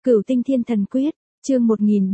Cửu tinh thiên thần quyết, chương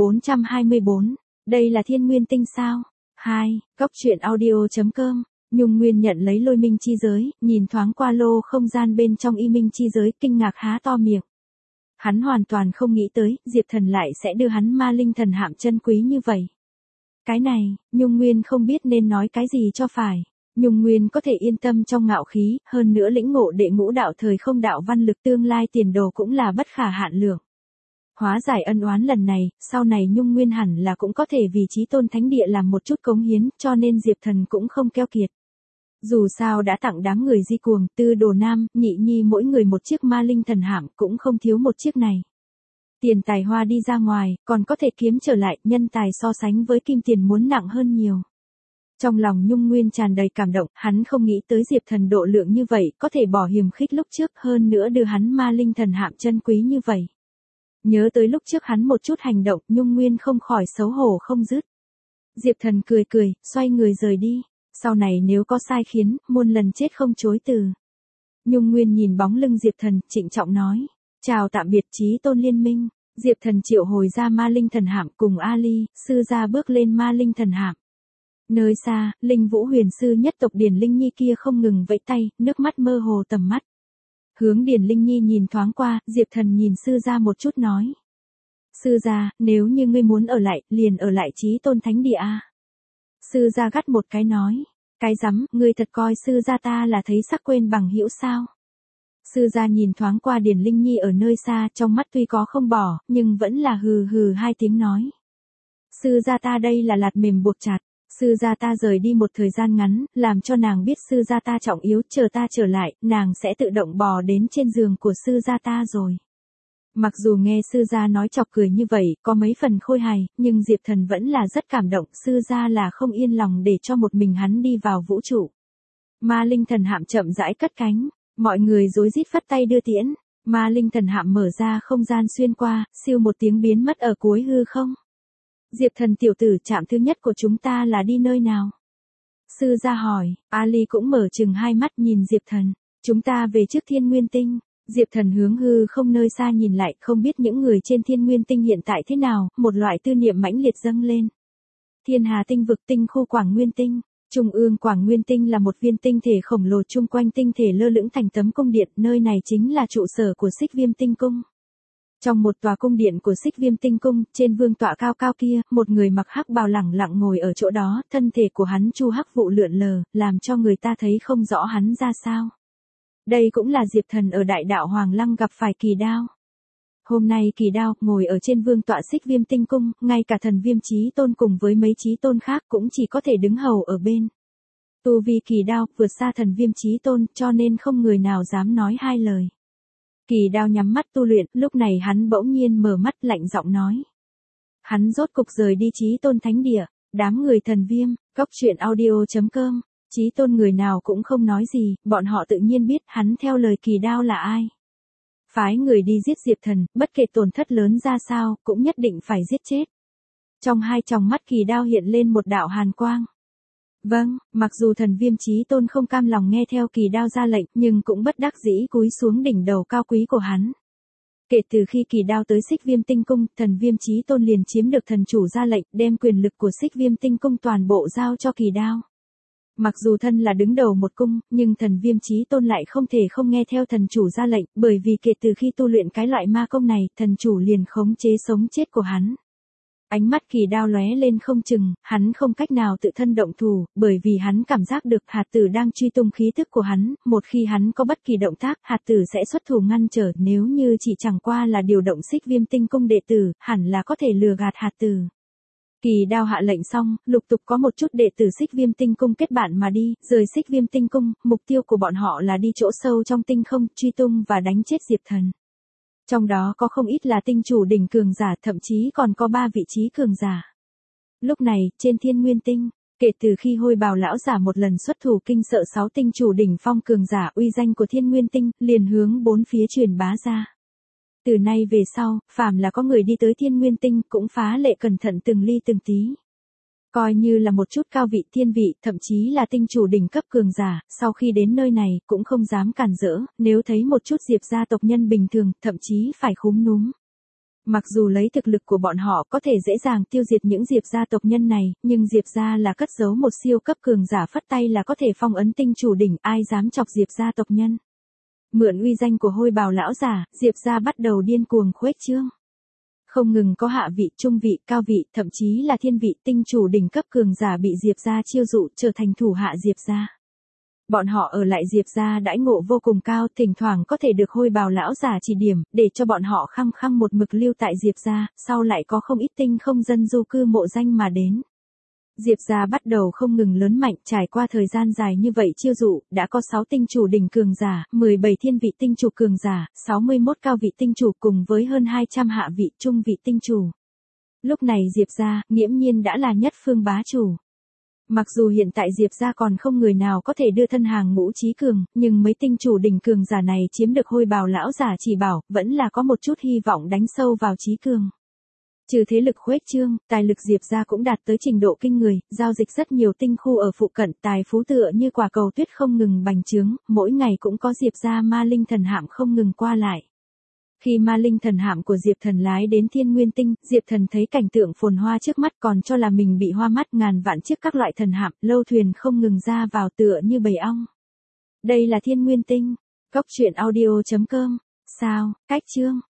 1424, đây là thiên nguyên tinh sao? 2, Cóc truyện audio.com, Nhung Nguyên nhận lấy lôi minh chi giới, nhìn thoáng qua lô không gian bên trong y minh chi giới, kinh ngạc há to miệng. Hắn hoàn toàn không nghĩ tới, Diệp Thần lại sẽ đưa hắn ma linh thần hạm chân quý như vậy. Cái này, Nhung Nguyên không biết nên nói cái gì cho phải. Nhung Nguyên có thể yên tâm trong ngạo khí, hơn nữa lĩnh ngộ đệ ngũ đạo thời không đạo văn lực, tương lai tiền đồ cũng là bất khả hạn lượng. Hóa giải ân oán lần này, sau này Nhung Nguyên hẳn là cũng có thể vì Chí Tôn Thánh Địa làm một chút cống hiến, cho nên Diệp Thần cũng không keo kiệt. Dù sao đã tặng đám người di cuồng, Tư Đồ Nam, Nhị Nhi mỗi người một chiếc ma linh thần hạm, cũng không thiếu một chiếc này. Tiền tài hoa đi ra ngoài, còn có thể kiếm trở lại, nhân tài so sánh với kim tiền muốn nặng hơn nhiều. Trong lòng Nhung Nguyên tràn đầy cảm động, hắn không nghĩ tới Diệp Thần độ lượng như vậy, có thể bỏ hiềm khích lúc trước, hơn nữa đưa hắn ma linh thần hạm chân quý như vậy. Nhớ tới lúc trước hắn một chút hành động, Nhung Nguyên không khỏi xấu hổ không dứt. Diệp Thần cười cười, xoay người rời đi. Sau này nếu có sai khiến, muôn lần chết không chối từ. Nhung Nguyên nhìn bóng lưng Diệp Thần, trịnh trọng nói. Chào tạm biệt Chí Tôn Liên Minh. Diệp Thần triệu hồi ra ma linh thần hạm cùng Ali, sư gia bước lên ma linh thần hạm. Nơi xa, Linh Vũ huyền sư nhất tộc Điền Linh Nhi kia không ngừng vẫy tay, nước mắt mơ hồ tầm mắt. Hướng Điền Linh Nhi nhìn thoáng qua, Diệp Thần nhìn sư gia một chút nói. Sư gia, nếu như ngươi muốn ở lại, liền ở lại Chí Tôn Thánh Địa a. Sư gia gắt một cái nói. Cái rắm, ngươi thật coi sư gia ta là thấy sắc quên bằng hữu sao? Sư gia nhìn thoáng qua Điền Linh Nhi ở nơi xa, trong mắt tuy có không bỏ, nhưng vẫn là hừ hừ hai tiếng nói. Sư gia ta đây là lạt mềm buộc chặt. Sư gia ta rời đi một thời gian ngắn, làm cho nàng biết sư gia ta trọng yếu, chờ ta trở lại, nàng sẽ tự động bò đến trên giường của sư gia ta rồi. Mặc dù nghe sư gia nói chọc cười như vậy, có mấy phần khôi hài, nhưng Diệp Thần vẫn là rất cảm động, sư gia là không yên lòng để cho một mình hắn đi vào vũ trụ. Ma linh thần hạm chậm rãi cất cánh, mọi người rối rít phất tay đưa tiễn, ma linh thần hạm mở ra không gian xuyên qua, siêu một tiếng biến mất ở cuối hư không. Diệp Thần tiểu tử, trạm thứ nhất của chúng ta là đi nơi nào? Sư gia hỏi, Ali cũng mở chừng hai mắt nhìn Diệp Thần. Chúng ta về trước Thiên Nguyên Tinh. Diệp Thần hướng hư không nơi xa nhìn lại, không biết những người trên Thiên Nguyên Tinh hiện tại thế nào, một loại tư niệm mãnh liệt dâng lên. Thiên Hà Tinh vực, tinh khu Quảng Nguyên Tinh. Trung ương Quảng Nguyên Tinh là một viên tinh thể khổng lồ, chung quanh tinh thể lơ lửng thành tấm cung điện, nơi này chính là trụ sở của Xích Viêm Tinh Cung. Trong một tòa cung điện của Xích Viêm Tinh Cung, trên vương tọa cao cao kia, một người mặc hắc bào lẳng lặng ngồi ở chỗ đó, thân thể của hắn chu hắc vụ lượn lờ, làm cho người ta thấy không rõ hắn ra sao. Đây cũng là Diệp Thần ở Đại Đạo Hoàng Lăng gặp phải Kỳ Đao. Hôm nay Kỳ Đao ngồi ở trên vương tọa Xích Viêm Tinh Cung, ngay cả thần Viêm Chí Tôn cùng với mấy Chí Tôn khác cũng chỉ có thể đứng hầu ở bên. Tu vi Kỳ Đao vượt xa thần Viêm Chí Tôn, cho nên không người nào dám nói hai lời. Kỳ Đao nhắm mắt tu luyện, lúc này hắn bỗng nhiên mở mắt, lạnh giọng nói. Hắn rốt cục rời đi Chí Tôn Thánh Địa, đám người thần Viêm, Cóc truyện audio.com, Chí Tôn người nào cũng không nói gì, bọn họ tự nhiên biết hắn theo lời Kỳ Đao là ai. Phái người đi giết Diệp Thần, bất kể tổn thất lớn ra sao, cũng nhất định phải giết chết. Trong hai tròng mắt Kỳ Đao hiện lên một đạo hàn quang. Vâng, mặc dù thần Viêm Chí Tôn không cam lòng nghe theo Kỳ Đao ra lệnh, nhưng cũng bất đắc dĩ cúi xuống đỉnh đầu cao quý của hắn. Kể từ khi Kỳ Đao tới Xích Viêm Tinh Cung, thần Viêm Chí Tôn liền chiếm được thần chủ ra lệnh, đem quyền lực của Xích Viêm Tinh Cung toàn bộ giao cho Kỳ Đao. Mặc dù thân là đứng đầu một cung, nhưng thần Viêm Chí Tôn lại không thể không nghe theo thần chủ ra lệnh, bởi vì kể từ khi tu luyện cái loại ma công này, thần chủ liền khống chế sống chết của hắn. Ánh mắt Kỳ Đao lóe lên không chừng, hắn không cách nào tự thân động thủ, bởi vì hắn cảm giác được hạt tử đang truy tung khí tức của hắn, một khi hắn có bất kỳ động tác, hạt tử sẽ xuất thủ ngăn trở, nếu như chỉ chẳng qua là điều động Xích Viêm Tinh Cung đệ tử, hẳn là có thể lừa gạt hạt tử. Kỳ Đao hạ lệnh xong, lục tục có một chút đệ tử Xích Viêm Tinh Cung kết bạn mà đi, rời Xích Viêm Tinh Cung, mục tiêu của bọn họ là đi chỗ sâu trong tinh không, truy tung và đánh chết Diệp Thần. Trong đó có không ít là tinh chủ đỉnh cường giả, thậm chí còn có 3 vị trí cường giả. Lúc này, trên Thiên Nguyên Tinh, kể từ khi Hôi Bào lão giả một lần xuất thủ kinh sợ 6 tinh chủ đỉnh phong cường giả, uy danh của Thiên Nguyên Tinh liền hướng bốn phía truyền bá ra. Từ nay về sau, phàm là có người đi tới Thiên Nguyên Tinh cũng phá lệ cẩn thận từng ly từng tí. Coi như là một chút cao vị thiên vị, thậm chí là tinh chủ đỉnh cấp cường giả, sau khi đến nơi này, cũng không dám cản rỡ, nếu thấy một chút Diệp gia tộc nhân bình thường, thậm chí phải khúm núm. Mặc dù lấy thực lực của bọn họ có thể dễ dàng tiêu diệt những Diệp gia tộc nhân này, nhưng Diệp gia là cất giấu một siêu cấp cường giả phất tay là có thể phong ấn tinh chủ đỉnh, ai dám chọc Diệp gia tộc nhân. Mượn uy danh của hôi bào lão giả, Diệp gia bắt đầu điên cuồng khuếch trương. Không ngừng có hạ vị, trung vị, cao vị, thậm chí là thiên vị, tinh chủ đỉnh cấp cường giả bị Diệp gia chiêu dụ trở thành thủ hạ Diệp gia. Bọn họ ở lại Diệp gia đãi ngộ vô cùng cao, thỉnh thoảng có thể được hôi bào lão giả chỉ điểm, để cho bọn họ khăng khăng một mực lưu tại Diệp gia, sau lại có không ít tinh không dân du cư mộ danh mà đến. Diệp gia bắt đầu không ngừng lớn mạnh, trải qua thời gian dài như vậy chiêu dụ, đã có 6 tinh chủ đỉnh cường giả, 17 thiên vị tinh chủ cường giả, 61 cao vị tinh chủ cùng với hơn 200 hạ vị trung vị tinh chủ. Lúc này Diệp gia, nghiễm nhiên đã là nhất phương bá chủ. Mặc dù hiện tại Diệp gia còn không người nào có thể đưa thân hàng ngũ trí cường, nhưng mấy tinh chủ đỉnh cường giả này chiếm được hôi bào lão giả chỉ bảo, vẫn là có một chút hy vọng đánh sâu vào trí cường. Trừ thế lực khuếch trương, tài lực Diệp gia cũng đạt tới trình độ kinh người, giao dịch rất nhiều tinh khu ở phụ cận, tài phú tựa như quả cầu tuyết không ngừng bành trướng, mỗi ngày cũng có Diệp gia ma linh thần hạm không ngừng qua lại. Khi ma linh thần hạm của Diệp Thần lái đến Thiên Nguyên Tinh, Diệp Thần thấy cảnh tượng phồn hoa trước mắt còn cho là mình bị hoa mắt, ngàn vạn chiếc các loại thần hạm, lâu thuyền không ngừng ra vào tựa như bầy ong. Đây là Thiên Nguyên Tinh. Cốc truyện audio.com. Sao, cách chương.